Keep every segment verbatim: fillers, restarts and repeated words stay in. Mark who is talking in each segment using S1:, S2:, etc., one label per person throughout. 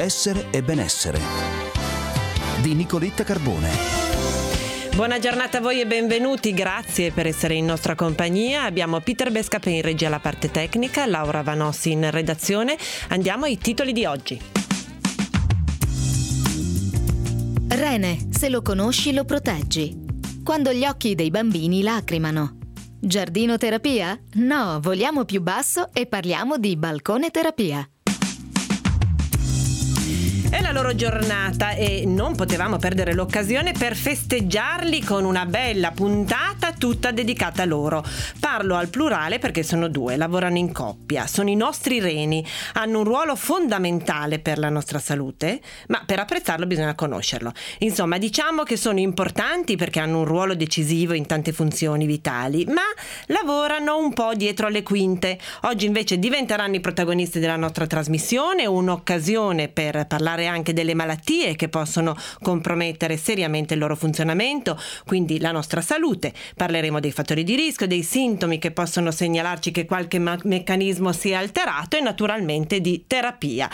S1: Essere e benessere di Nicoletta Carbone.
S2: Buona giornata a voi e benvenuti, grazie per essere in nostra compagnia. Abbiamo Peter Bescape in regia alla parte tecnica, Laura Vanossi in redazione. Andiamo ai titoli di oggi.
S3: Rene, se lo conosci lo proteggi. Quando gli occhi dei bambini lacrimano. Giardinoterapia? No, voliamo più basso e parliamo di balcone terapia.
S2: È la loro giornata e non potevamo perdere l'occasione per festeggiarli con una bella puntata tutta dedicata a loro. Parlo al plurale perché sono due, lavorano in coppia, sono i nostri reni, hanno un ruolo fondamentale per la nostra salute, ma per apprezzarlo bisogna conoscerlo. Insomma, diciamo che sono importanti perché hanno un ruolo decisivo in tante funzioni vitali, ma lavorano un po' dietro le quinte. Oggi invece diventeranno i protagonisti della nostra trasmissione, un'occasione per parlare anche delle malattie che possono compromettere seriamente il loro funzionamento, quindi la nostra salute. Parleremo dei fattori di rischio, dei sintomi che possono segnalarci che qualche ma- meccanismo sia alterato e naturalmente di terapia.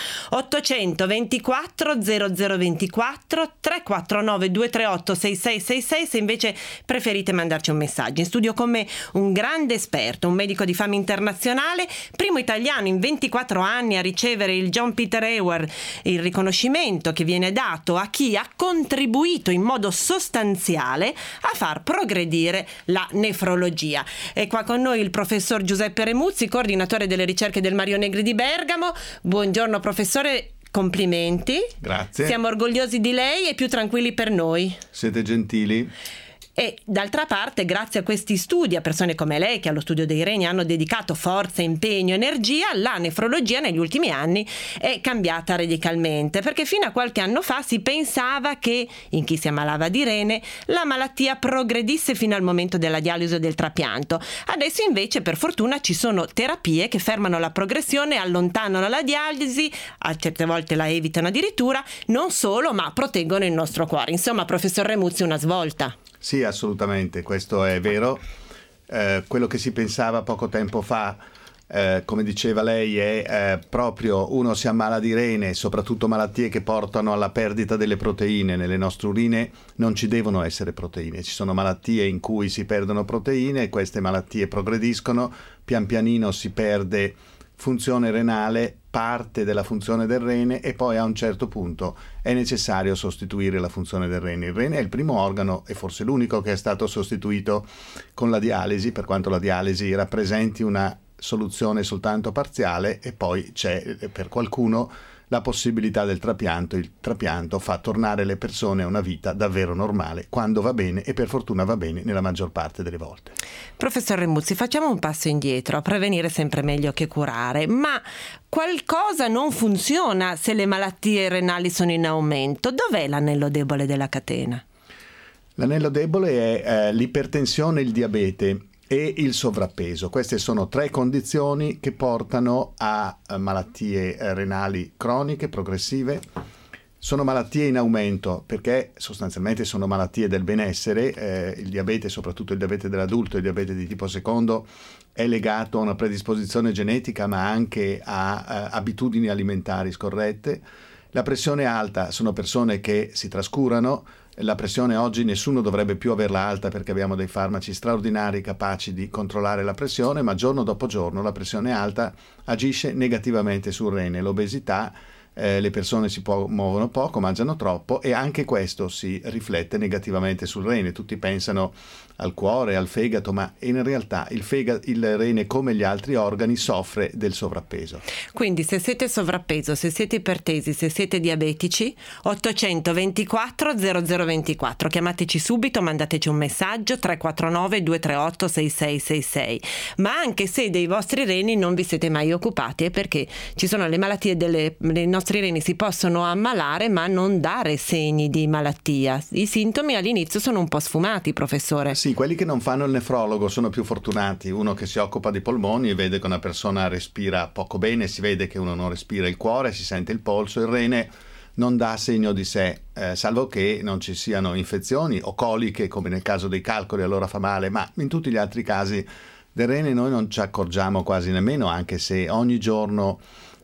S2: ottocentoventiquattro zero zero ventiquattro tre quattro nove due tre otto sei sei sei sei se invece preferite mandarci un messaggio. In studio con me un grande esperto, un medico di fama internazionale, primo italiano in ventiquattro anni a ricevere il John Peter Award, il riconoscimento che viene dato a chi ha contribuito in modo sostanziale a far progredire la nefrologia. È qua con noi il professor Giuseppe Remuzzi, coordinatore delle ricerche del Mario Negri di Bergamo. Buongiorno professore, complimenti.
S4: Grazie.
S2: Siamo orgogliosi di lei e più tranquilli per noi.
S4: Siete gentili.
S2: E d'altra parte, grazie a questi studi, a persone come lei che allo studio dei reni hanno dedicato forza, impegno, energia, la nefrologia negli ultimi anni è cambiata radicalmente, perché fino a qualche anno fa si pensava che in chi si ammalava di rene la malattia progredisse fino al momento della dialisi o del trapianto. Adesso invece per fortuna ci sono terapie che fermano la progressione, allontanano la dialisi, a certe volte la evitano addirittura, non solo ma proteggono il nostro cuore. Insomma, professor Remuzzi, una svolta.
S4: Sì, assolutamente, questo è vero. Eh, quello che si pensava poco tempo fa, eh, come diceva lei, è eh, proprio uno si ammala di rene, soprattutto malattie che portano alla perdita delle proteine. Nelle nostre urine non ci devono essere proteine, ci sono malattie in cui si perdono proteine e queste malattie progrediscono, pian pianino si perde funzione renale, parte della funzione del rene e poi a un certo punto è necessario sostituire la funzione del rene. Il rene è il primo organo e forse l'unico che è stato sostituito con la dialisi, per quanto la dialisi rappresenti una soluzione soltanto parziale, e poi c'è per qualcuno la possibilità del trapianto. Il trapianto fa tornare le persone a una vita davvero normale, quando va bene, e per fortuna va bene nella maggior parte delle volte.
S2: Professor Remuzzi, facciamo un passo indietro. Prevenire è sempre meglio che curare, ma qualcosa non funziona se le malattie renali sono in aumento. Dov'è l'anello debole della catena?
S4: L'anello debole è eh, l'ipertensione e il diabete e il sovrappeso. Queste sono tre condizioni che portano a malattie renali croniche, progressive. Sono malattie in aumento perché sostanzialmente sono malattie del benessere. Eh, il diabete, soprattutto il diabete dell'adulto, il diabete di tipo secondo, è legato a una predisposizione genetica ma anche a, a abitudini alimentari scorrette. La pressione alta sono persone che si trascurano. La pressione oggi nessuno dovrebbe più averla alta perché abbiamo dei farmaci straordinari capaci di controllare la pressione, ma giorno dopo giorno la pressione alta agisce negativamente sul rene. L'obesità, eh, le persone si po- muovono poco, mangiano troppo e anche questo si riflette negativamente sul rene. Tutti pensano al cuore, al fegato, ma in realtà il, fega- il rene, come gli altri organi, soffre del sovrappeso.
S2: Quindi se siete sovrappeso, se siete ipertesi, se siete diabetici, ottocentoventiquattro zero zero ventiquattro, chiamateci subito, mandateci un messaggio tre quattro nove due tre otto sei sei sei sei. Ma anche se dei vostri reni non vi siete mai occupati, è perché ci sono le malattie delle, dei nostri reni, si possono ammalare ma non dare segni di malattia. I sintomi all'inizio sono un po' sfumati, professore.
S4: Sì, quelli che non fanno il nefrologo sono più fortunati. Uno che si occupa di polmoni e vede che una persona respira poco bene, si vede che uno non respira il cuore, si sente il polso, il rene non dà segno di sé, eh, salvo che non ci siano infezioni o coliche, come nel caso dei calcoli, allora fa male, ma in tutti gli altri casi del rene noi non ci accorgiamo quasi nemmeno, anche se ogni giorno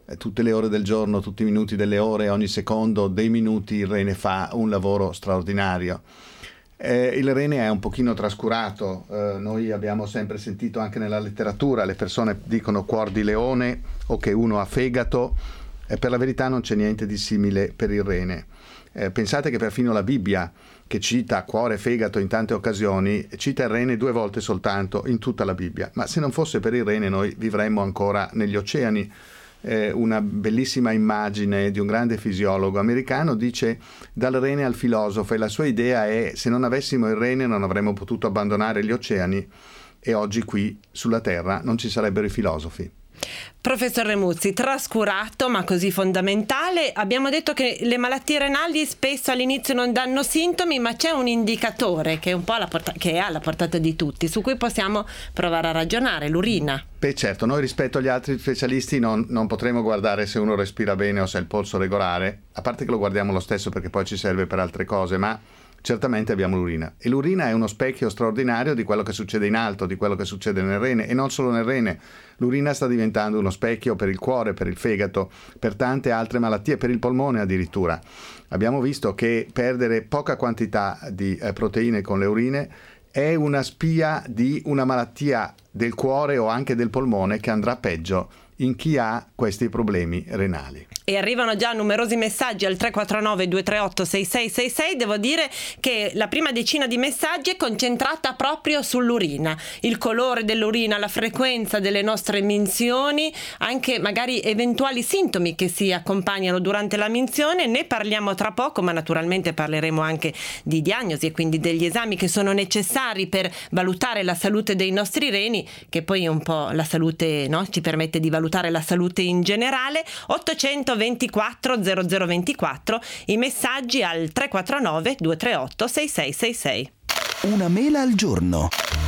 S4: eh, tutte le ore del giorno, tutti i minuti delle ore, ogni secondo, dei minuti, il rene fa un lavoro straordinario. Eh, il rene è un pochino trascurato, eh, noi abbiamo sempre sentito anche nella letteratura, le persone dicono cuor di leone o che uno ha fegato, e per la verità non c'è niente di simile per il rene. Eh, pensate che perfino la Bibbia, che cita cuore e fegato in tante occasioni, cita il rene due volte soltanto in tutta la Bibbia. Ma se non fosse per il rene noi vivremmo ancora negli oceani. Eh, una bellissima immagine di un grande fisiologo americano dice: dal rene al filosofo, e la sua idea è: se non avessimo il rene non avremmo potuto abbandonare gli oceani e oggi qui sulla Terra non ci sarebbero i filosofi.
S2: Professor Remuzzi, trascurato ma così fondamentale, abbiamo detto che le malattie renali spesso all'inizio non danno sintomi, ma c'è un indicatore che è un po' alla porta- che è alla portata di tutti, su cui possiamo provare a ragionare: l'urina.
S4: Beh, certo, noi rispetto agli altri specialisti non, non potremo guardare se uno respira bene o se ha il polso regolare, a parte che lo guardiamo lo stesso perché poi ci serve per altre cose, ma certamente abbiamo l'urina, e l'urina è uno specchio straordinario di quello che succede in alto, di quello che succede nel rene, e non solo nel rene. L'urina sta diventando uno specchio per il cuore, per il fegato, per tante altre malattie, per il polmone addirittura. Abbiamo visto che perdere poca quantità di eh, proteine con le urine è una spia di una malattia del cuore o anche del polmone che andrà peggio in chi ha questi problemi renali.
S2: E arrivano già numerosi messaggi al tre quattro nove due tre otto sei sei sei sei. Devo dire che la prima decina di messaggi è concentrata proprio sull'urina, il colore dell'urina, la frequenza delle nostre minzioni, anche magari eventuali sintomi che si accompagnano durante la minzione. Ne parliamo tra poco, ma naturalmente parleremo anche di diagnosi e quindi degli esami che sono necessari per valutare la salute dei nostri reni, che poi è un po' la salute, no? Ci permette di valutare la salute in generale. Ottocentoventiquattro zero zero ventiquattro, i messaggi al tre quattro nove due tre otto sei sei sei sei.
S1: Una mela al giorno.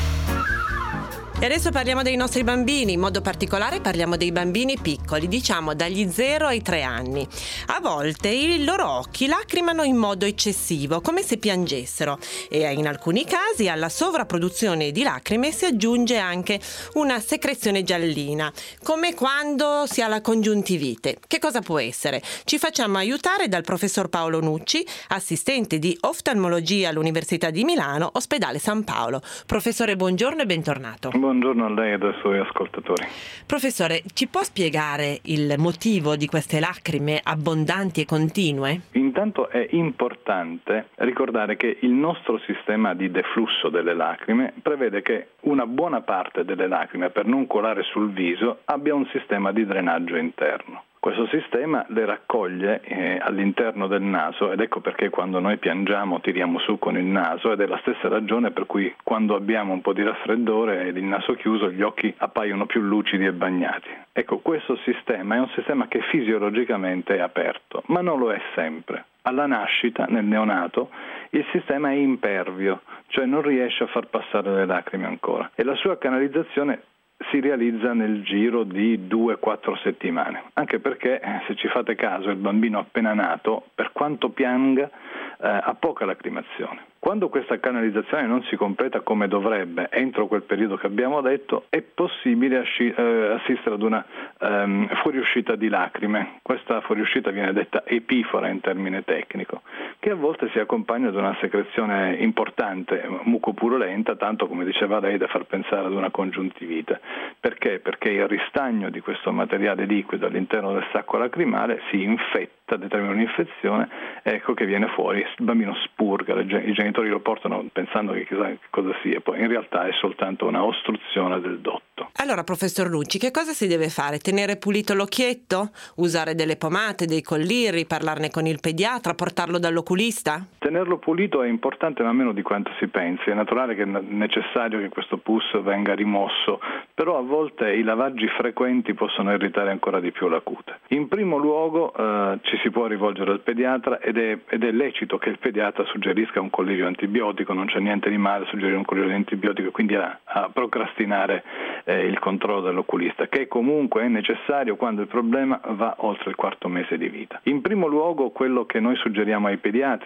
S2: E adesso parliamo dei nostri bambini, in modo particolare parliamo dei bambini piccoli, diciamo dagli zero ai tre anni. A volte i loro occhi lacrimano in modo eccessivo, come se piangessero, e in alcuni casi alla sovrapproduzione di lacrime si aggiunge anche una secrezione giallina, come quando si ha la congiuntivite. Che cosa può essere? Ci facciamo aiutare dal professor Paolo Nucci, assistente di oftalmologia all'Università di Milano, Ospedale San Paolo. Professore, buongiorno e bentornato.
S5: Buongiorno a lei e ai suoi ascoltatori.
S2: Professore, ci può spiegare il motivo di queste lacrime abbondanti e continue?
S5: Intanto è importante ricordare che il nostro sistema di deflusso delle lacrime prevede che una buona parte delle lacrime, per non colare sul viso, abbia un sistema di drenaggio interno. Questo sistema le raccoglie eh, all'interno del naso, ed ecco perché quando noi piangiamo tiriamo su con il naso, ed è la stessa ragione per cui quando abbiamo un po' di raffreddore e il naso chiuso gli occhi appaiono più lucidi e bagnati. Ecco, questo sistema è un sistema che fisiologicamente è aperto, ma non lo è sempre. Alla nascita, nel neonato, il sistema è impervio, cioè non riesce a far passare le lacrime ancora, e la sua canalizzazione si realizza nel giro di due quattro settimane, anche perché, se ci fate caso, il bambino appena nato, per quanto pianga, eh, ha poca lacrimazione. Quando questa canalizzazione non si completa come dovrebbe entro quel periodo che abbiamo detto, è possibile asci- eh, assistere ad una ehm, fuoriuscita di lacrime. Questa fuoriuscita viene detta epifora in termine tecnico, che a volte si accompagna ad una secrezione importante, mucopurulenta, tanto, come diceva lei, da far pensare ad una congiuntivite. Perché? Perché il ristagno di questo materiale liquido all'interno del sacco lacrimale si infetta, determina un'infezione, ecco che viene fuori, il bambino spurga, i genitori lo portano pensando che chissà che cosa sia, poi in realtà è soltanto una ostruzione del dotto.
S2: Allora, professor Nucci, che cosa si deve fare? Tenere pulito l'occhietto? Usare delle pomate, dei colliri, parlarne con il pediatra, portarlo dall'oculista?
S5: Tenerlo pulito è importante, ma meno di quanto si pensi. È naturale che è necessario che questo pus venga rimosso, però a volte i lavaggi frequenti possono irritare ancora di più la cute. In primo luogo eh, ci si può rivolgere al pediatra, ed è, ed è lecito che il pediatra suggerisca un collirio antibiotico, non c'è niente di male a suggerire un collirio antibiotico, quindi a, a procrastinare eh, il controllo dell'oculista, che comunque è necessario quando il problema va oltre il quarto mese di vita. In primo luogo quello che noi suggeriamo ai pediatri, ai genitori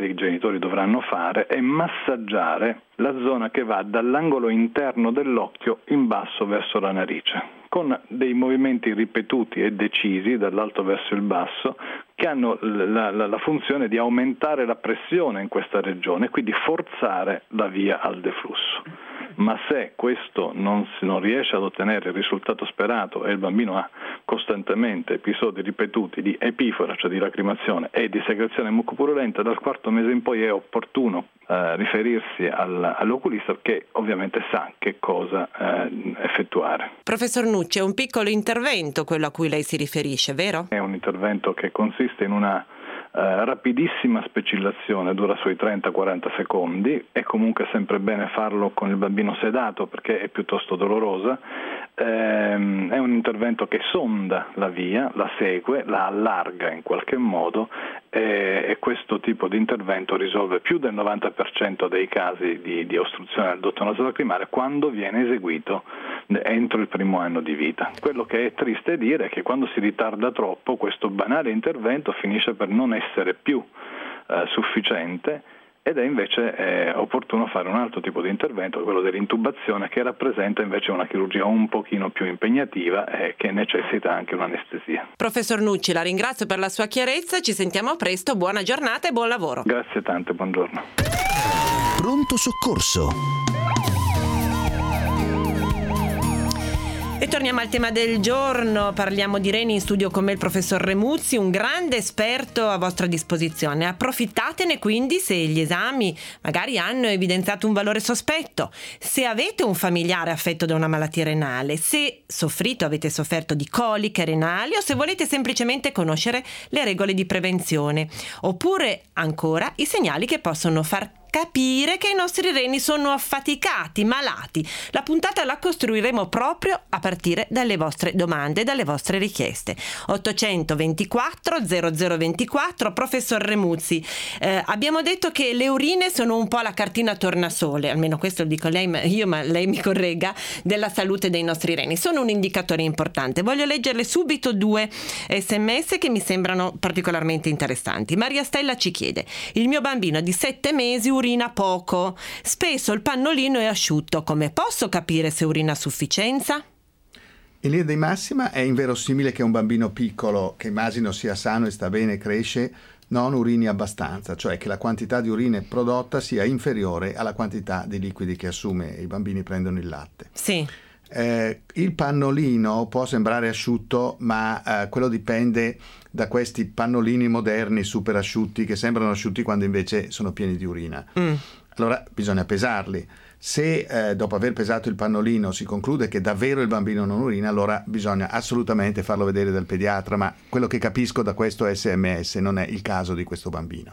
S5: genitori dovranno fare è massaggiare la zona che va dall'angolo interno dell'occhio in basso verso la narice, con dei movimenti ripetuti e decisi dall'alto verso il basso, che hanno la, la, la funzione di aumentare la pressione in questa regione e quindi forzare la via al deflusso. Ma se questo non, si, non riesce ad ottenere il risultato sperato e il bambino ha costantemente episodi ripetuti di epifora, cioè di lacrimazione, e di secrezione mucopurulenta, dal quarto mese in poi è opportuno eh, riferirsi al, all'oculista, che ovviamente sa che cosa eh, effettuare.
S2: Professor Nucci, è un piccolo intervento quello a cui lei si riferisce, vero?
S5: È un intervento che consiste in una Uh, rapidissima specillazione, dura sui trenta quaranta secondi, è comunque sempre bene farlo con il bambino sedato perché è piuttosto dolorosa. Ehm, è un intervento che sonda la via, la segue, la allarga in qualche modo e, e questo tipo di intervento risolve più del novanta per cento dei casi di, di ostruzione del dotto nasolacrimale quando viene eseguito entro il primo anno di vita. Quello che è triste dire è che quando si ritarda troppo questo banale intervento finisce per non essere più eh, sufficiente ed è invece eh, opportuno fare un altro tipo di intervento, quello dell'intubazione, che rappresenta invece una chirurgia un pochino più impegnativa e che necessita anche un'anestesia.
S2: Professor Nucci, la ringrazio per la sua chiarezza, ci sentiamo presto, buona giornata e buon lavoro.
S5: Grazie tante, buongiorno.
S1: Pronto soccorso.
S2: E torniamo al tema del giorno, parliamo di reni, in studio con me il professor Remuzzi, un grande esperto a vostra disposizione. Approfittatene quindi se gli esami magari hanno evidenziato un valore sospetto, se avete un familiare affetto da una malattia renale, se soffrito, avete sofferto di coliche renali o se volete semplicemente conoscere le regole di prevenzione, oppure ancora i segnali che possono far capire che i nostri reni sono affaticati, malati. La puntata la costruiremo proprio a partire dalle vostre domande, dalle vostre richieste. ottocentoventiquattro zero zero ventiquattro. Professor Remuzzi, eh, abbiamo detto che le urine sono un po' la cartina tornasole, almeno questo lo dico lei, ma io, ma lei mi corregga, della salute dei nostri reni. Sono un indicatore importante. Voglio leggerle subito due sms che mi sembrano particolarmente interessanti. Maria Stella ci chiede: il mio bambino di sette mesi urina poco, spesso il pannolino è asciutto, come posso capire se urina a sufficienza?
S4: In linea di massima è inverosimile che un bambino piccolo, che immagino sia sano e sta bene, cresce, non urini abbastanza, cioè che la quantità di urine prodotta sia inferiore alla quantità di liquidi che assume. I bambini prendono il latte.
S2: Sì.
S4: Eh, il pannolino può sembrare asciutto, ma eh, quello dipende da questi pannolini moderni super asciutti che sembrano asciutti quando invece sono pieni di urina. Mm. Allora bisogna pesarli. Se eh, dopo aver pesato il pannolino si conclude che davvero il bambino non urina, allora bisogna assolutamente farlo vedere dal pediatra, ma quello che capisco da questo sms non è il caso di questo bambino.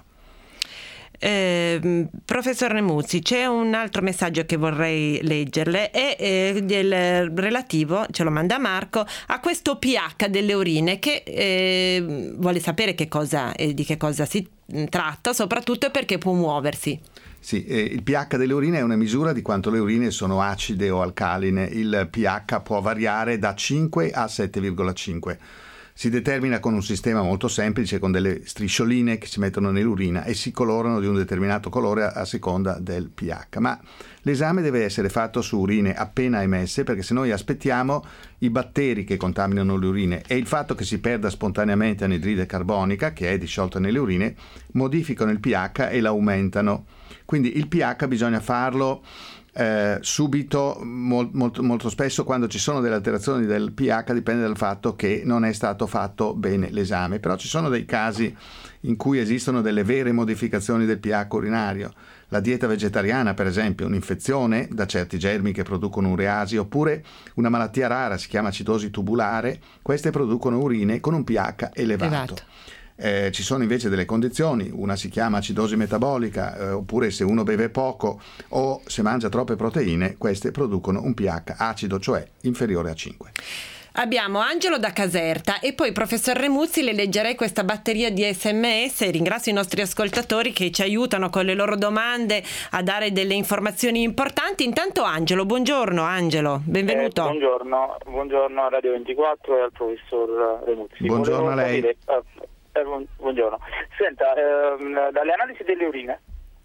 S2: Eh, professor Remuzzi, c'è un altro messaggio che vorrei leggerle, è eh, del relativo, ce lo manda Marco, a questo pH delle urine, che eh, vuole sapere che cosa, eh, di che cosa si tratta, soprattutto perché può muoversi.
S4: Sì, eh, il pH delle urine è una misura di quanto le urine sono acide o alcaline. Il pH può variare da cinque a sette virgola cinque. Si determina con un sistema molto semplice, con delle striscioline che si mettono nell'urina e si colorano di un determinato colore a seconda del pH. Ma l'esame deve essere fatto su urine appena emesse, perché se noi aspettiamo, i batteri che contaminano le urine e il fatto che si perda spontaneamente anidride carbonica, che è disciolta nelle urine, modificano il pH e l'aumentano. Quindi il pH bisogna farlo Eh, subito, mol, molto, molto spesso quando ci sono delle alterazioni del pH dipende dal fatto che non è stato fatto bene l'esame, però ci sono dei casi in cui esistono delle vere modificazioni del pH urinario. La dieta vegetariana, per esempio, un'infezione da certi germi che producono ureasi, oppure una malattia rara, si chiama acidosi tubulare, queste producono urine con un pH elevato. elevato. Eh, ci sono invece delle condizioni, una si chiama acidosi metabolica, eh, oppure se uno beve poco o se mangia troppe proteine, queste producono un pH acido, cioè inferiore a cinque.
S2: Abbiamo Angelo da Caserta e poi professor Remuzzi, le leggerei questa batteria di sms e ringrazio i nostri ascoltatori che ci aiutano con le loro domande a dare delle informazioni importanti. Intanto Angelo, buongiorno Angelo, benvenuto.
S6: Eh, buongiorno, buongiorno a Radio ventiquattro e al professor Remuzzi.
S4: Buongiorno a lei.
S6: Capire, eh, buongiorno. Senta, ehm, dalle analisi delle urine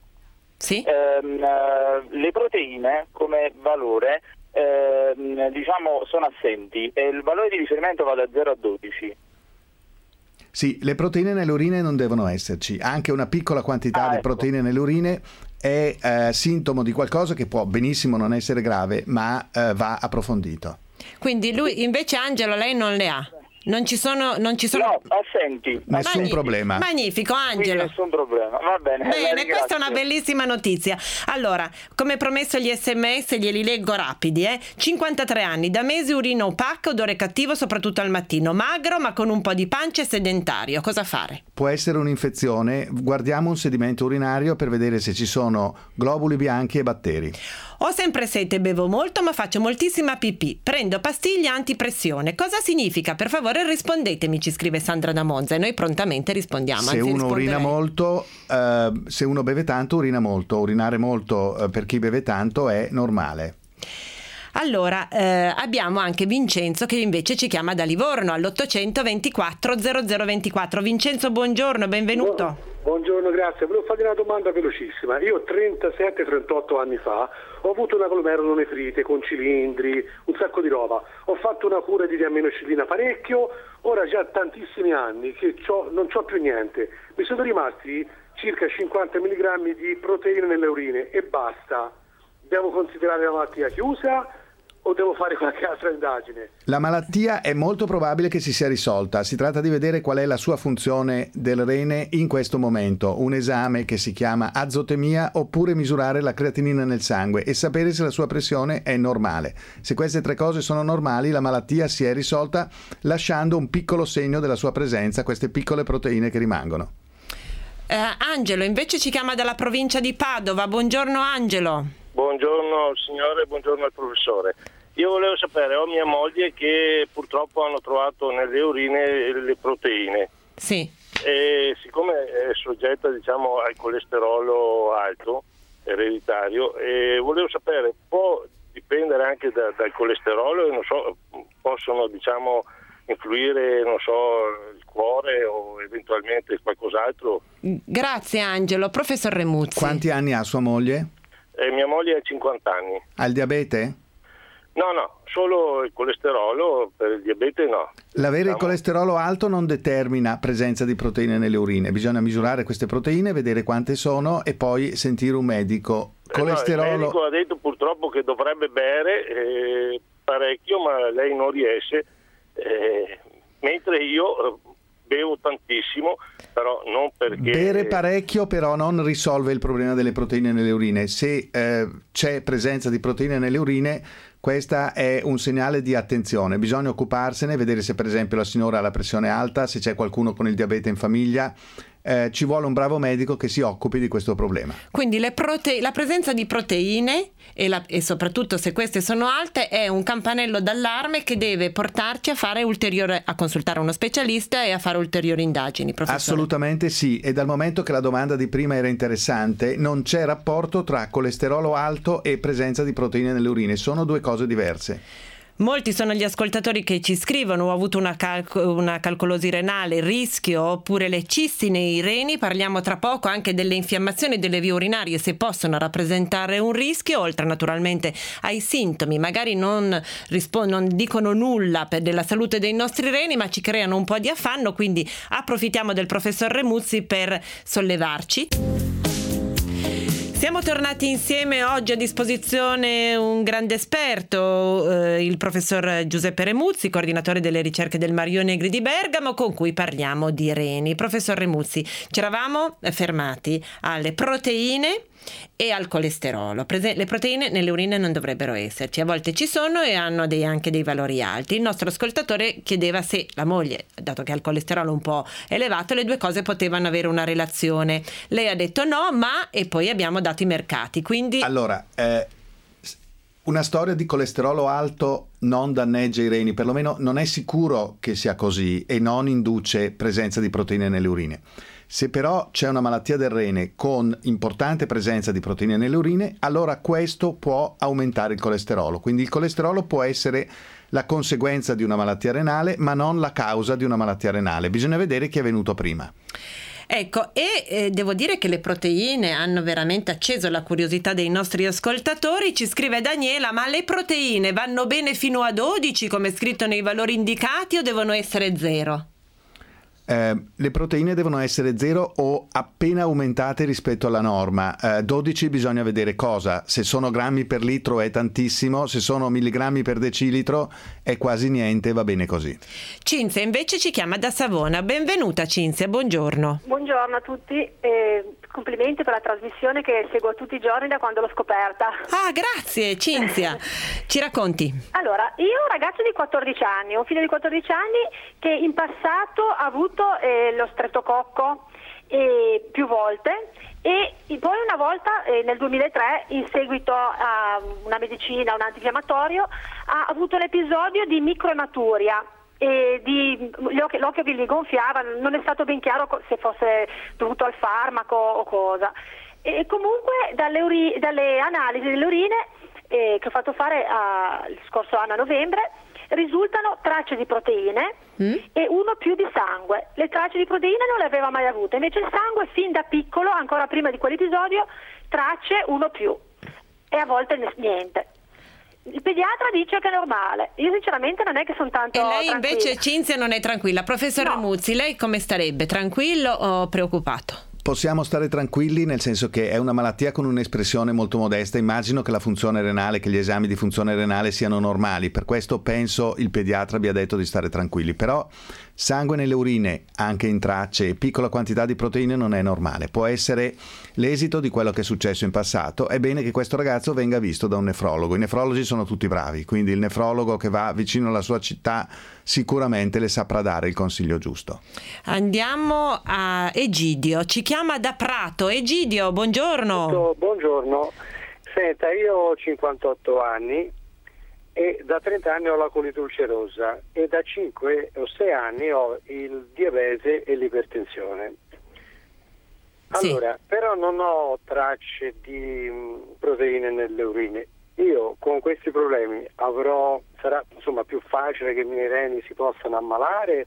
S2: Sì.
S6: Ehm, eh, le proteine come valore ehm, diciamo sono assenti e il valore di riferimento va da zero a dodici.
S4: Sì, le proteine nelle urine non devono esserci, anche una piccola quantità
S6: Ah,
S4: di
S6: ecco.
S4: proteine nelle urine è eh, sintomo di qualcosa che può benissimo non essere grave, ma eh, va approfondito.
S2: Quindi lui, invece Angelo, lei non le ha? Non ci sono... Non ci sono...
S6: No, assenti.
S4: Nessun
S2: Magni-
S4: problema.
S2: Magnifico,
S6: Quindi
S2: Angelo.
S6: nessun problema. Va bene. la
S2: Bene,
S6: ringrazio.
S2: questa è una bellissima notizia. Allora, come promesso gli sms glieli leggo rapidi, eh? cinquantatré anni, da mesi urina opaca, odore cattivo soprattutto al mattino, magro ma con un po' di pancia e sedentario. Cosa fare?
S4: Può essere un'infezione, guardiamo un sedimento urinario per vedere se ci sono globuli bianchi e batteri.
S2: Ho sempre sete e bevo molto, ma faccio moltissima pipì. Prendo pastiglie antipressione. Cosa significa? Per favore rispondetemi, ci scrive Sandra da Monza e noi prontamente rispondiamo.
S4: Se
S2: anzi,
S4: uno urina
S2: risponderei.
S4: molto, eh, se uno beve tanto, urina molto. Urinare molto eh, per chi beve tanto è normale.
S2: Allora, eh, abbiamo anche Vincenzo che invece ci chiama da Livorno all'ottocento ventiquattro zero zero ventiquattro. Vincenzo, buongiorno, benvenuto.
S7: Buongiorno, grazie. Volevo farvi una domanda velocissima. Io trentasette trentotto anni fa ho avuto una glomerulonefrite con cilindri, un sacco di roba. Ho fatto una cura di diaminocillina parecchio, ora già tantissimi anni che c'ho, non c'ho più niente. Mi sono rimasti circa cinquanta milligrammi di proteine nelle urine e basta. Devo considerare la malattia chiusa o devo fare qualche altra indagine?
S4: La malattia è molto probabile che si sia risolta. Si tratta di vedere qual è la sua funzione del rene in questo momento. Un esame che si chiama azotemia oppure misurare la creatinina nel sangue e sapere se la sua pressione è normale. Se queste tre cose sono normali, la malattia si è risolta lasciando un piccolo segno della sua presenza, queste piccole proteine che rimangono.
S2: Eh, Angelo invece ci chiama dalla provincia di Padova. Buongiorno Angelo.
S8: Buongiorno al signore, buongiorno al professore. Io volevo sapere, ho mia moglie che purtroppo hanno trovato nelle urine le proteine.
S2: Sì.
S8: E siccome è soggetta, diciamo, al colesterolo alto, ereditario, e volevo sapere, può dipendere anche da, dal colesterolo e non so, possono, diciamo, influire, non so, il cuore o eventualmente qualcos'altro?
S2: Grazie Angelo. Professor Remuzzi.
S4: Quanti anni ha sua moglie?
S8: Eh, mia moglie ha cinquanta anni.
S4: Ha il diabete?
S8: No, no, solo il colesterolo, per il diabete no.
S4: L'avere il
S8: Diciamo-
S4: colesterolo alto non determina presenza di proteine nelle urine. Bisogna misurare queste proteine, vedere quante sono e poi sentire un medico.
S8: Eh no,
S4: Colesterolo...
S8: il medico ha detto purtroppo che dovrebbe bere eh, parecchio, ma lei non riesce, eh, mentre io eh, bevo tantissimo, però non perché...
S4: Bere parecchio però non risolve il problema delle proteine nelle urine. Se eh, c'è presenza di proteine nelle urine, questa è un segnale di attenzione. Bisogna occuparsene, vedere se per esempio la signora ha la pressione alta, se c'è qualcuno con il diabete in famiglia. Eh, ci vuole un bravo medico che si occupi di questo problema.
S2: Quindi le prote- la presenza di proteine e, la- e soprattutto se queste sono alte è un campanello d'allarme che deve portarci a fare ulteriore, a consultare uno specialista e a fare ulteriori indagini, professore.
S4: Assolutamente sì, e dal momento che la domanda di prima era interessante, non c'è rapporto tra colesterolo alto e presenza di proteine nelle urine, sono due cose diverse.
S2: Molti sono gli ascoltatori che ci scrivono: ho avuto una, cal- una calcolosi renale, rischio, oppure le cisti nei reni. Parliamo tra poco anche delle infiammazioni delle vie urinarie, se possono rappresentare un rischio, oltre naturalmente ai sintomi. Magari non, rispond- non dicono nulla per della salute dei nostri reni, ma ci creano un po' di affanno, quindi approfittiamo del professor Remuzzi per sollevarci. Siamo tornati insieme, oggi a disposizione un grande esperto, eh, il professor Giuseppe Remuzzi, coordinatore delle ricerche del Mario Negri di Bergamo, con cui parliamo di reni. Professor Remuzzi, ci eravamo fermati alle proteine e al colesterolo. Prese- le proteine nelle urine non dovrebbero esserci, a volte ci sono e hanno dei, anche dei valori alti. Il nostro ascoltatore chiedeva se la moglie, dato che ha il colesterolo un po' elevato, le due cose potevano avere una relazione. Lei ha detto no, ma e poi abbiamo dato i mercati, quindi...
S4: Allora, eh, una storia di colesterolo alto non danneggia i reni, perlomeno non è sicuro che sia così e non induce presenza di proteine nelle urine. Se però c'è una malattia del rene con importante presenza di proteine nelle urine, allora questo può aumentare il colesterolo. Quindi il colesterolo può essere la conseguenza di una malattia renale, ma non la causa di una malattia renale. Bisogna vedere chi è venuto prima.
S2: Ecco, e eh, devo dire che le proteine hanno veramente acceso la curiosità dei nostri ascoltatori. Ci scrive Daniela: ma le proteine vanno bene fino a dodici come è scritto nei valori indicati o devono essere zero?
S4: Eh, le proteine devono essere zero o appena aumentate rispetto alla norma. Eh, dodici bisogna vedere cosa. Se sono grammi per litro è tantissimo, se sono milligrammi per decilitro è quasi niente, va bene così.
S2: Cinzia invece ci chiama da Savona. Benvenuta Cinzia, buongiorno.
S9: Buongiorno a tutti, eh, complimenti per la trasmissione che seguo tutti i giorni da quando l'ho scoperta.
S2: Ah, grazie Cinzia. Ci racconti?
S9: Allora, io ho un ragazzo di quattordici anni, un figlio di quattordici anni che in passato ha avuto eh, lo streptococco eh, più volte e poi una volta eh, nel duemilatré, in seguito a una medicina, un antinfiammatorio, ha avuto l'episodio di microematuria. E di, l'occhio, l'occhio che gli gonfiava, non è stato ben chiaro se fosse dovuto al farmaco o cosa. E comunque dalle, uri, dalle analisi delle urine eh, che ho fatto fare a, il scorso anno a novembre risultano tracce di proteine mm. e uno più di sangue. Le tracce di proteine non le aveva mai avute, invece il sangue fin da piccolo, ancora prima di quell'episodio, tracce uno più e a volte niente. Il pediatra dice che è normale. Io sinceramente non è che sono tanto
S2: E lei
S9: tranquilla.
S2: invece Cinzia non è tranquilla. Professor
S9: No.
S2: Remuzzi, lei come starebbe? Tranquillo o preoccupato?
S4: Possiamo stare tranquilli nel senso che è una malattia con un'espressione molto modesta. Immagino che la funzione renale, che gli esami di funzione renale siano normali, per questo penso il pediatra abbia detto di stare tranquilli. Però sangue nelle urine, anche in tracce e piccola quantità di proteine non è normale, può essere l'esito di quello che è successo in passato. È bene che questo ragazzo venga visto da un nefrologo. I nefrologi sono tutti bravi, quindi il nefrologo che va vicino alla sua città sicuramente le saprà dare il consiglio giusto.
S2: Andiamo a Egidio, ci chiama da Prato. Egidio, buongiorno.
S10: Buongiorno, senta, io ho cinquantotto anni e da trenta anni ho la colite ulcerosa e da cinque o sei anni ho il diabete e l'ipertensione. Allora, sì. Però non ho tracce di mh, proteine nelle urine. Io con questi problemi avrò, sarà insomma più facile che i miei reni si possano ammalare,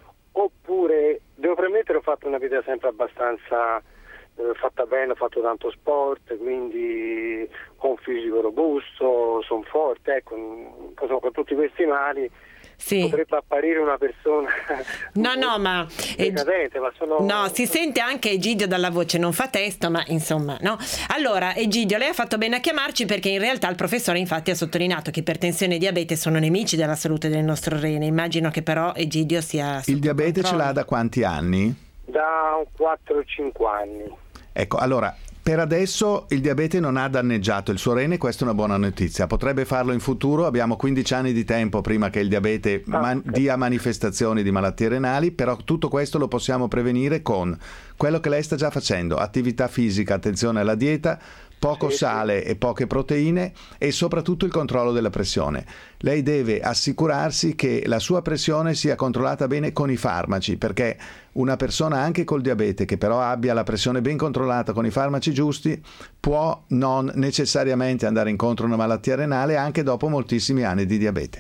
S10: oppure devo premettere ho fatto una vita sempre abbastanza eh, fatta bene, ho fatto tanto sport, quindi ho un fisico robusto, sono forte, ecco, con, con tutti questi mali sì. Potrebbe apparire una persona
S2: no no ma,
S10: decadente, ma sono...
S2: no, si sente anche Egidio dalla voce, non fa testo, ma insomma no. Allora Egidio, lei ha fatto bene a chiamarci, perché in realtà il professore infatti ha sottolineato che ipertensione e diabete sono nemici della salute del nostro rene. Immagino che però Egidio sia
S4: il diabete controllo. Ce l'ha da quanti anni?
S10: Da quattro cinque anni.
S4: Ecco, allora per adesso il diabete non ha danneggiato il suo rene, questa è una buona notizia. Potrebbe farlo in futuro, abbiamo quindici anni di tempo prima che il diabete
S10: ah,
S4: man-
S10: okay.
S4: dia manifestazioni di malattie renali, però tutto questo lo possiamo prevenire con quello che lei sta già facendo: attività fisica, attenzione alla dieta, poco sì, sale sì. e poche proteine, e soprattutto il controllo della pressione. Lei deve assicurarsi che la sua pressione sia controllata bene con i farmaci, perché una persona anche col diabete che però abbia la pressione ben controllata con i farmaci giusti può non necessariamente andare incontro a una malattia renale anche dopo moltissimi anni di diabete.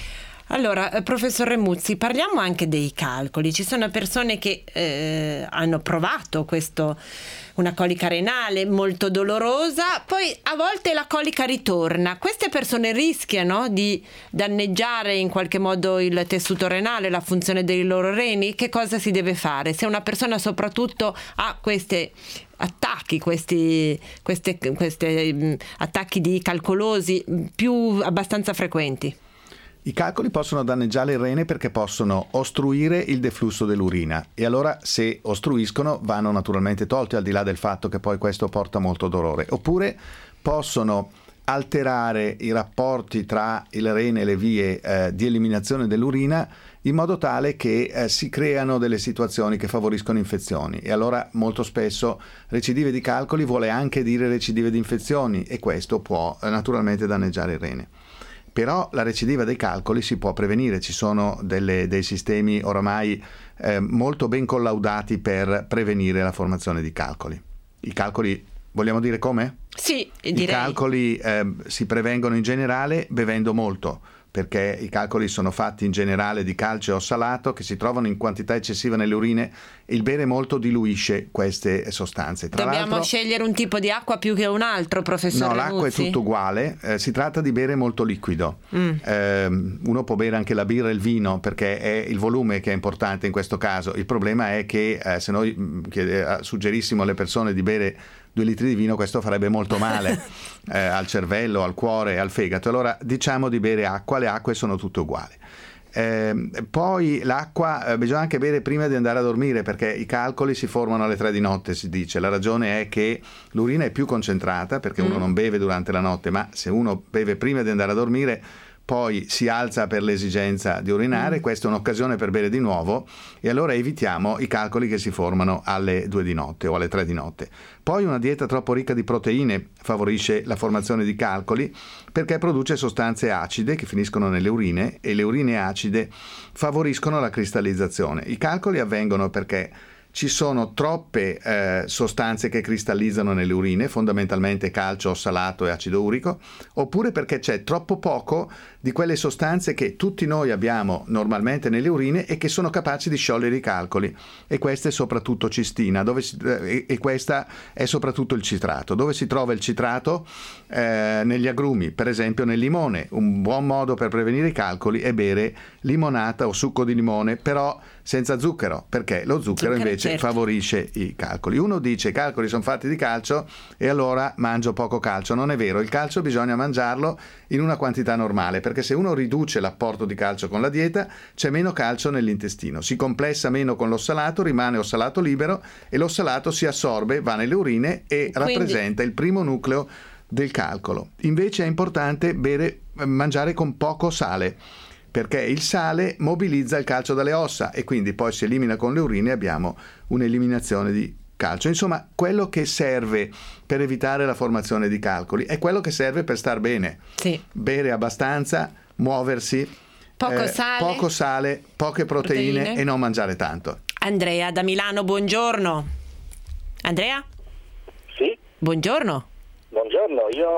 S2: Allora, professor Remuzzi, parliamo anche dei calcoli. Ci sono persone che eh, hanno provato questo, una colica renale molto dolorosa, poi a volte la colica ritorna. Queste persone rischiano di danneggiare in qualche modo il tessuto renale, la funzione dei loro reni? Che cosa si deve fare? Se una persona soprattutto ha queste attacchi, questi queste, queste, mh, attacchi di calcolosi più abbastanza frequenti.
S4: I calcoli possono danneggiare il rene perché possono ostruire il deflusso dell'urina, e allora se ostruiscono vanno naturalmente tolti, al di là del fatto che poi questo porta molto dolore. Oppure possono alterare i rapporti tra il rene e le vie eh, di eliminazione dell'urina, in modo tale che eh, si creano delle situazioni che favoriscono infezioni, e allora molto spesso recidive di calcoli vuole anche dire recidive di infezioni, e questo può eh, naturalmente danneggiare il rene. Però la recidiva dei calcoli si può prevenire, ci sono delle, dei sistemi oramai eh, molto ben collaudati per prevenire la formazione di calcoli. I calcoli, vogliamo dire come?
S2: Sì, direi.
S4: I calcoli eh, si prevengono in generale bevendo molto, perché i calcoli sono fatti in generale di calcio e ossalato che si trovano in quantità eccessiva nelle urine. Il bere molto diluisce queste sostanze. Tra
S2: Dobbiamo
S4: l'altro,
S2: scegliere un tipo di acqua più che un altro, professore
S4: No, l'acqua
S2: Remuzzi?
S4: è tutto uguale, eh, si tratta di bere molto liquido. Mm. Eh, uno può bere anche la birra e il vino perché è il volume che è importante in questo caso. Il problema è che eh, se noi mh, chiede, suggerissimo alle persone di bere due litri di vino, questo farebbe molto male eh, al cervello, al cuore e al fegato. Allora diciamo di bere acqua, le acque sono tutte uguali. Eh, poi l'acqua eh, bisogna anche bere prima di andare a dormire, perché i calcoli si formano alle tre di notte, si dice. La ragione è che l'urina è più concentrata perché mm. uno non beve durante la notte, ma se uno beve prima di andare a dormire poi si alza per l'esigenza di urinare, mm. questa è un'occasione per bere di nuovo, e allora evitiamo i calcoli che si formano alle due di notte o alle tre di notte. Poi una dieta troppo ricca di proteine favorisce la formazione di calcoli perché produce sostanze acide che finiscono nelle urine, e le urine acide favoriscono la cristallizzazione. I calcoli avvengono perché ci sono troppe eh, sostanze che cristallizzano nelle urine, fondamentalmente calcio, ossalato e acido urico, oppure perché c'è troppo poco di quelle sostanze che tutti noi abbiamo normalmente nelle urine e che sono capaci di sciogliere i calcoli, e questa è soprattutto cistina, dove si, eh, e questa è soprattutto il citrato. Dove si trova il citrato? Eh, negli agrumi, per esempio nel limone. Un buon modo per prevenire i calcoli è bere limonata o succo di limone, però senza zucchero, perché lo zucchero, zucchero invece certo. favorisce i calcoli. Uno dice i calcoli sono fatti di calcio e allora mangio poco calcio. Non è vero, il calcio bisogna mangiarlo in una quantità normale, perché se uno riduce l'apporto di calcio con la dieta c'è meno calcio nell'intestino, si complessa meno con l'ossalato, rimane ossalato libero e l'ossalato si assorbe, va nelle urine e Quindi... rappresenta il primo nucleo del calcolo. Invece è importante bere, mangiare con poco sale, perché il sale mobilizza il calcio dalle ossa e quindi poi si elimina con le urine e abbiamo un'eliminazione di calcio. Insomma, quello che serve per evitare la formazione di calcoli è quello che serve per star bene.
S2: Sì.
S4: Bere abbastanza, muoversi,
S2: poco,
S4: eh,
S2: sale,
S4: poco sale, poche proteine, proteine e non mangiare tanto.
S2: Andrea da Milano, buongiorno. Andrea?
S11: Sì?
S2: Buongiorno.
S11: Buongiorno, io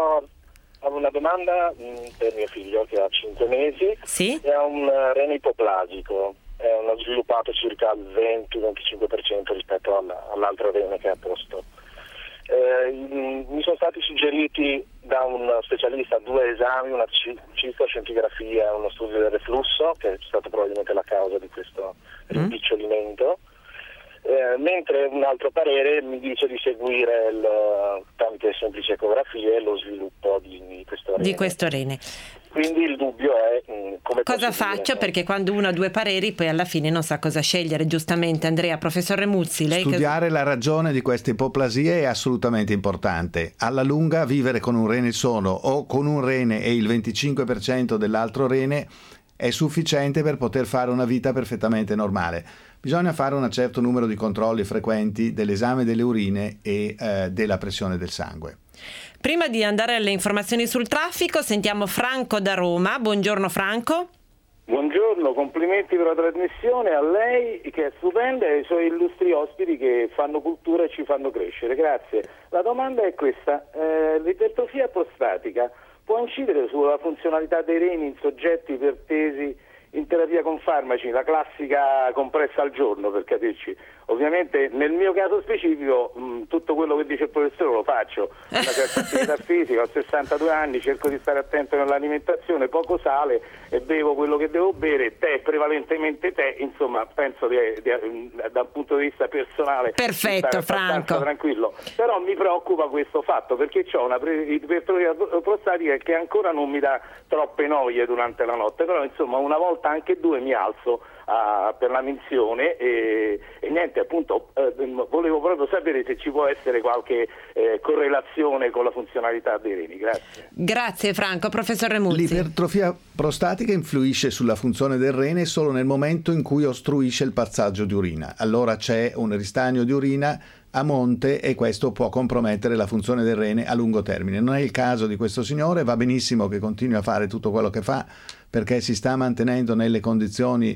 S11: ho una domanda mh, per mio figlio che ha cinque mesi.
S2: Sì?
S11: E ha un uh, rene ipoplasico, è uno sviluppato circa al venti venticinque per cento rispetto alla, all'altro rene che è a posto. Eh, mi sono stati suggeriti da un specialista due esami, una c- cistoscintigrafia e uno studio del reflusso, che è stato probabilmente la causa di questo rimpicciolimento. Eh, mentre un altro parere mi dice di seguire il, tramite semplici ecografie lo sviluppo di, di questo rene.
S2: Di questo rene.
S11: Quindi il dubbio è mh, come
S2: cosa faccio, perché quando uno ha due pareri poi alla fine non sa cosa scegliere, giustamente. Andrea, professor Remuzzi, lei
S4: studiare
S2: che...
S4: la ragione di queste ipoplasie è assolutamente importante. Alla lunga vivere con un rene solo o con un rene e il venticinque per cento dell'altro rene è sufficiente per poter fare una vita perfettamente normale. Bisogna fare un certo numero di controlli frequenti dell'esame delle urine e eh, della pressione del sangue.
S2: Prima di andare alle informazioni sul traffico, sentiamo Franco da Roma. Buongiorno Franco.
S6: Buongiorno, complimenti per la trasmissione a lei che è stupenda e ai suoi illustri ospiti che fanno cultura e ci fanno crescere. Grazie. La domanda è questa, eh, l'ipertrofia prostatica può incidere sulla funzionalità dei reni in soggetti ipertesi in terapia con farmaci, la classica compressa al giorno per capirci? Ovviamente nel mio caso specifico mh, tutto quello che dice il professore lo faccio, una certa attività fisica, ho sessantadue anni, cerco di stare attento nell'alimentazione, poco sale e bevo quello che devo bere, tè, prevalentemente tè, insomma penso di, di, da un punto di vista personale
S2: perfetto Franco,
S6: tranquillo, però mi preoccupa questo fatto perché ho una ipertrofia prostatica che ancora non mi dà troppe noie durante la notte, però insomma una volta anche due mi alzo uh, per la menzione e, e niente, appunto eh, volevo proprio sapere se ci può essere qualche eh, correlazione con la funzionalità dei reni. Grazie.
S2: Grazie Franco. Professor Remuzzi.
S4: L'ipertrofia prostatica influisce sulla funzione del rene solo nel momento in cui ostruisce il passaggio di urina. Allora c'è un ristagno di urina a monte e questo può compromettere la funzione del rene a lungo termine. Non è il caso di questo signore, va benissimo che continui a fare tutto quello che fa perché si sta mantenendo nelle condizioni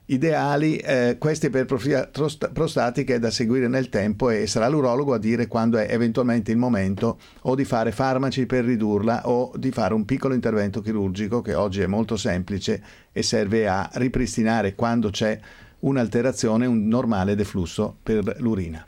S4: ideali. Eh, questa ipertrofia trost- prostatica è da seguire nel tempo e sarà l'urologo a dire quando è eventualmente il momento o di fare farmaci per ridurla o di fare un piccolo intervento chirurgico che oggi è molto semplice e serve a ripristinare, quando c'è un'alterazione, un normale deflusso per l'urina.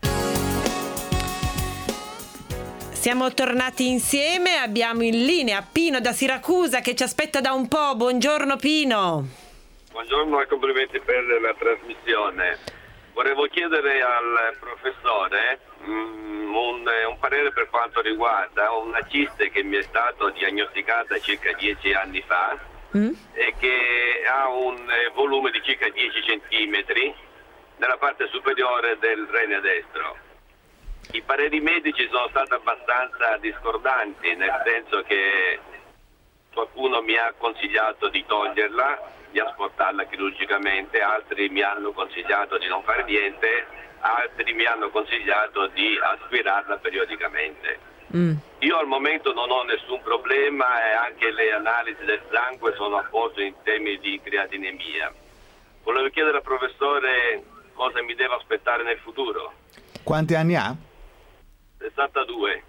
S2: Siamo tornati insieme, abbiamo in linea Pino da Siracusa che ci aspetta da un po'. Buongiorno Pino.
S12: Buongiorno e complimenti per la trasmissione. Volevo chiedere al professore um, un, un parere per quanto riguarda una ciste che mi è stata diagnosticata circa dieci anni fa mm. e che ha un volume di circa dieci centimetri nella parte superiore del rene destro. I pareri medici sono stati abbastanza discordanti, nel senso che qualcuno mi ha consigliato di toglierla, di asportarla chirurgicamente, altri mi hanno consigliato di non fare niente, altri mi hanno consigliato di aspirarla periodicamente. Mm. Io al momento non ho nessun problema e anche le analisi del sangue sono a posto in termini di creatinemia. Volevo chiedere al professore cosa mi devo aspettare nel futuro.
S4: Quanti anni ha?
S12: sessantadue.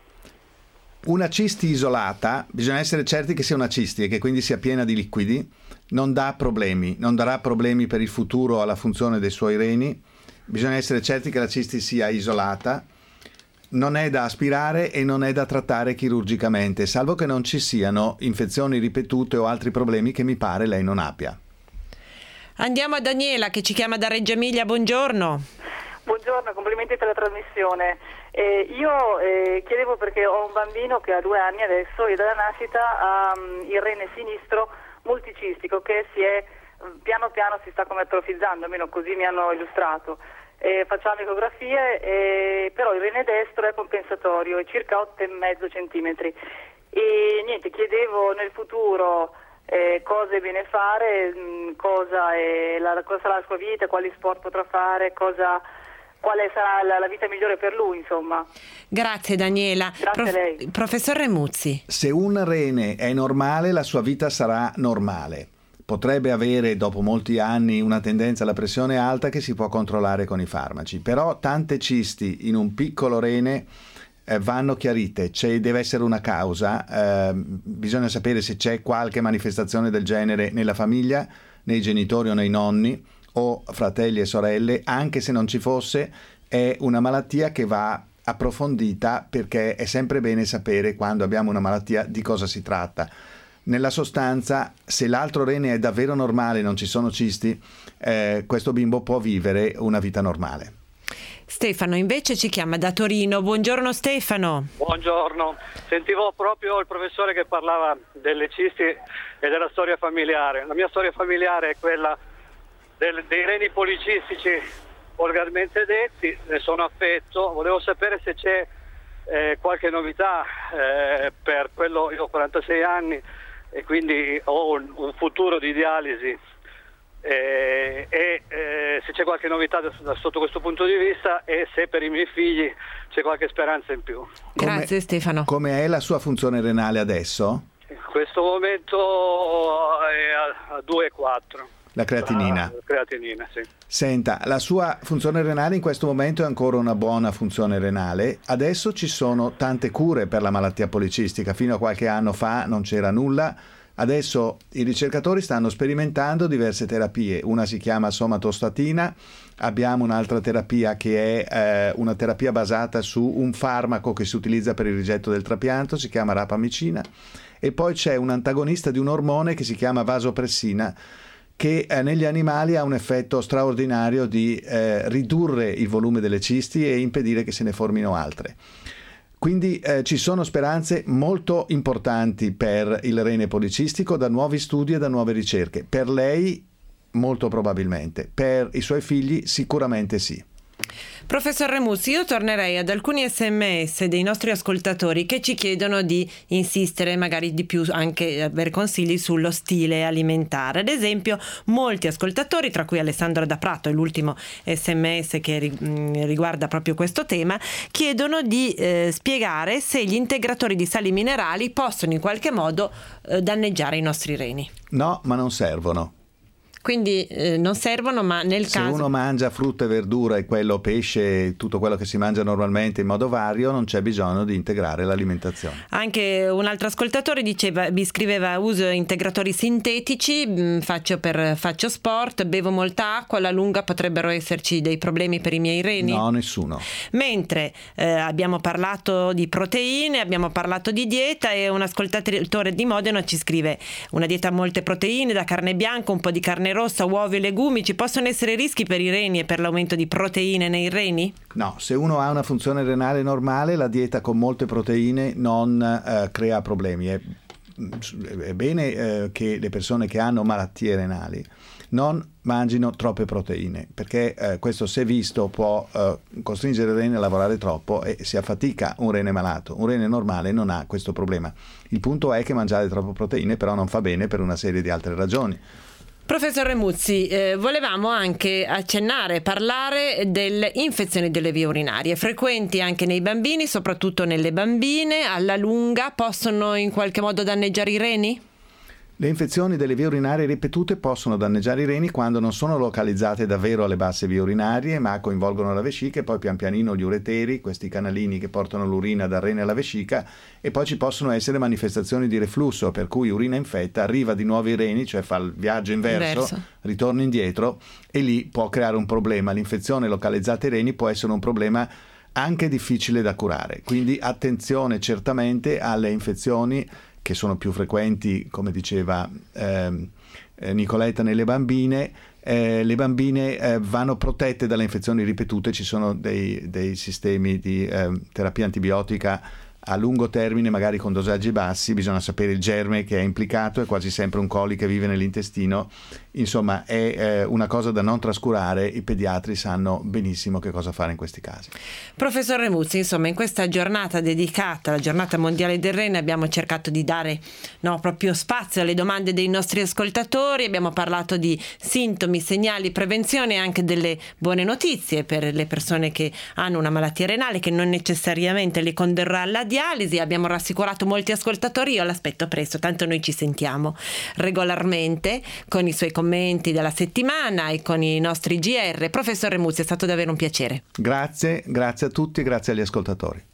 S4: Una cisti isolata, bisogna essere certi che sia una cisti e che quindi sia piena di liquidi, non dà problemi, non darà problemi per il futuro alla funzione dei suoi reni. Bisogna essere certi che la cisti sia isolata, non è da aspirare e non è da trattare chirurgicamente, salvo che non ci siano infezioni ripetute o altri problemi che mi pare lei non abbia.
S2: Andiamo a Daniela che ci chiama da Reggio Emilia, buongiorno.
S13: Buongiorno, complimenti per la trasmissione. Eh, io eh, chiedevo perché ho un bambino che ha due anni adesso e dalla nascita ha um, il rene sinistro multicistico che si è piano piano si sta come atrofizzando, almeno così mi hanno illustrato. Eh, facciamo ecografie, eh, però il rene destro è compensatorio, è circa otto virgola cinque centimetri. E niente, chiedevo nel futuro eh, cosa è bene fare, mh, cosa, è la, cosa sarà la sua vita, quali sport potrà fare, cosa... quale sarà la, la vita migliore per lui, insomma.
S2: Grazie Daniela.
S13: Grazie
S2: Prof,
S13: a lei.
S2: Professor Remuzzi.
S4: Se un rene è normale, la sua vita sarà normale. Potrebbe avere dopo molti anni una tendenza alla pressione alta che si può controllare con i farmaci, però tante cisti in un piccolo rene eh, vanno chiarite, c'è, deve essere una causa, eh, bisogna sapere se c'è qualche manifestazione del genere nella famiglia, nei genitori o nei nonni, o fratelli e sorelle. Anche se non ci fosse, è una malattia che va approfondita, perché è sempre bene sapere quando abbiamo una malattia di cosa si tratta. Nella sostanza, se l'altro rene è davvero normale, non ci sono cisti, eh, questo bimbo può vivere una vita normale.
S2: Stefano invece ci chiama da Torino. Buongiorno Stefano.
S14: Buongiorno, sentivo proprio il professore che parlava delle cisti e della storia familiare. La mia storia familiare è quella Del, dei reni policistici volgarmente detti, ne sono affetto. Volevo sapere se c'è eh, qualche novità eh, per quello. Io ho quarantasei anni e quindi ho un, un futuro di dialisi eh, e eh, se c'è qualche novità da, da, sotto questo punto di vista e se per i miei figli c'è qualche speranza in più.
S2: Grazie come, Stefano.
S4: Come è la sua funzione renale adesso?
S14: In questo momento è a, a due virgola quattro.
S4: La creatinina.
S14: La creatinina, sì.
S4: Senta, la sua funzione renale in questo momento è ancora una buona funzione renale. Adesso ci sono tante cure per la malattia policistica. Fino a qualche anno fa non c'era nulla. Adesso i ricercatori stanno sperimentando diverse terapie. Una si chiama somatostatina. Abbiamo un'altra terapia che è eh, una terapia basata su un farmaco che si utilizza per il rigetto del trapianto, si chiama rapamicina. E poi c'è un antagonista di un ormone che si chiama vasopressina, che eh, negli animali ha un effetto straordinario di eh, ridurre il volume delle cisti e impedire che se ne formino altre. Quindi eh, ci sono speranze molto importanti per il rene policistico da nuovi studi e da nuove ricerche. Per lei molto probabilmente, per i suoi figli sicuramente sì.
S2: Professor Remuzzi, io tornerei ad alcuni sms dei nostri ascoltatori che ci chiedono di insistere magari di più, anche avere consigli sullo stile alimentare. Ad esempio, molti ascoltatori, tra cui Alessandro da Prato, è l'ultimo sms che riguarda proprio questo tema, chiedono di eh, spiegare se gli integratori di sali minerali possono in qualche modo eh, danneggiare i nostri reni.
S4: No, ma non servono.
S2: quindi eh, non servono, ma nel
S4: Se
S2: caso...
S4: uno mangia frutta e verdura e quello pesce, tutto quello che si mangia normalmente in modo vario, non c'è bisogno di integrare l'alimentazione.
S2: Anche un altro ascoltatore diceva, mi scriveva: uso integratori sintetici, mh, faccio, per, faccio sport, bevo molta acqua, alla lunga potrebbero esserci dei problemi per i miei reni?
S4: No, nessuno.
S2: Mentre eh, abbiamo parlato di proteine, abbiamo parlato di dieta, e un ascoltatore di Modena ci scrive: una dieta a molte proteine, da carne bianca, un po' di carne rossa, uova e legumi, ci possono essere rischi per i reni e per l'aumento di proteine nei reni?
S4: No, se uno ha una funzione renale normale, la dieta con molte proteine non eh, crea problemi. È, è bene eh, che le persone che hanno malattie renali non mangino troppe proteine, perché eh, questo, se visto, può eh, costringere il rene a lavorare troppo e si affatica un rene malato. Un rene normale non ha questo problema. Il punto è che mangiare troppe proteine però non fa bene per una serie di altre ragioni.
S2: Professor Remuzzi, eh, volevamo anche accennare, parlare delle infezioni delle vie urinarie, frequenti anche nei bambini, soprattutto nelle bambine, alla lunga possono in qualche modo danneggiare i reni?
S4: Le infezioni delle vie urinarie ripetute possono danneggiare i reni quando non sono localizzate davvero alle basse vie urinarie, ma coinvolgono la vescica e poi pian pianino gli ureteri, questi canalini che portano l'urina dal rene alla vescica, e poi ci possono essere manifestazioni di reflusso, per cui urina infetta, arriva di nuovo ai reni, cioè fa il viaggio inverso, Inverso. ritorna indietro, e lì può creare un problema. L'infezione localizzata ai reni può essere un problema anche difficile da curare, quindi attenzione certamente alle infezioni che sono più frequenti, come diceva ehm, eh, Nicoletta, nelle bambine. Eh, le bambine eh, vanno protette dalle infezioni ripetute, ci sono dei, dei sistemi di eh, terapia antibiotica a lungo termine, magari con dosaggi bassi. Bisogna sapere il germe che è implicato, è quasi sempre un coli che vive nell'intestino. Insomma, è eh, una cosa da non trascurare. I pediatri sanno benissimo che cosa fare in questi casi.
S2: Professor Remuzzi, insomma, in questa giornata dedicata alla giornata mondiale del rene abbiamo cercato di dare no, proprio spazio alle domande dei nostri ascoltatori. Abbiamo parlato di sintomi, segnali, prevenzione e anche delle buone notizie per le persone che hanno una malattia renale, che non necessariamente le condurrà alla dialisi. Abbiamo rassicurato molti ascoltatori. Io l'aspetto presto, tanto noi ci sentiamo regolarmente con i suoi commenti della settimana e con i nostri G R. Professor Remuzzi, è stato davvero un piacere.
S4: Grazie, grazie a tutti e grazie agli ascoltatori.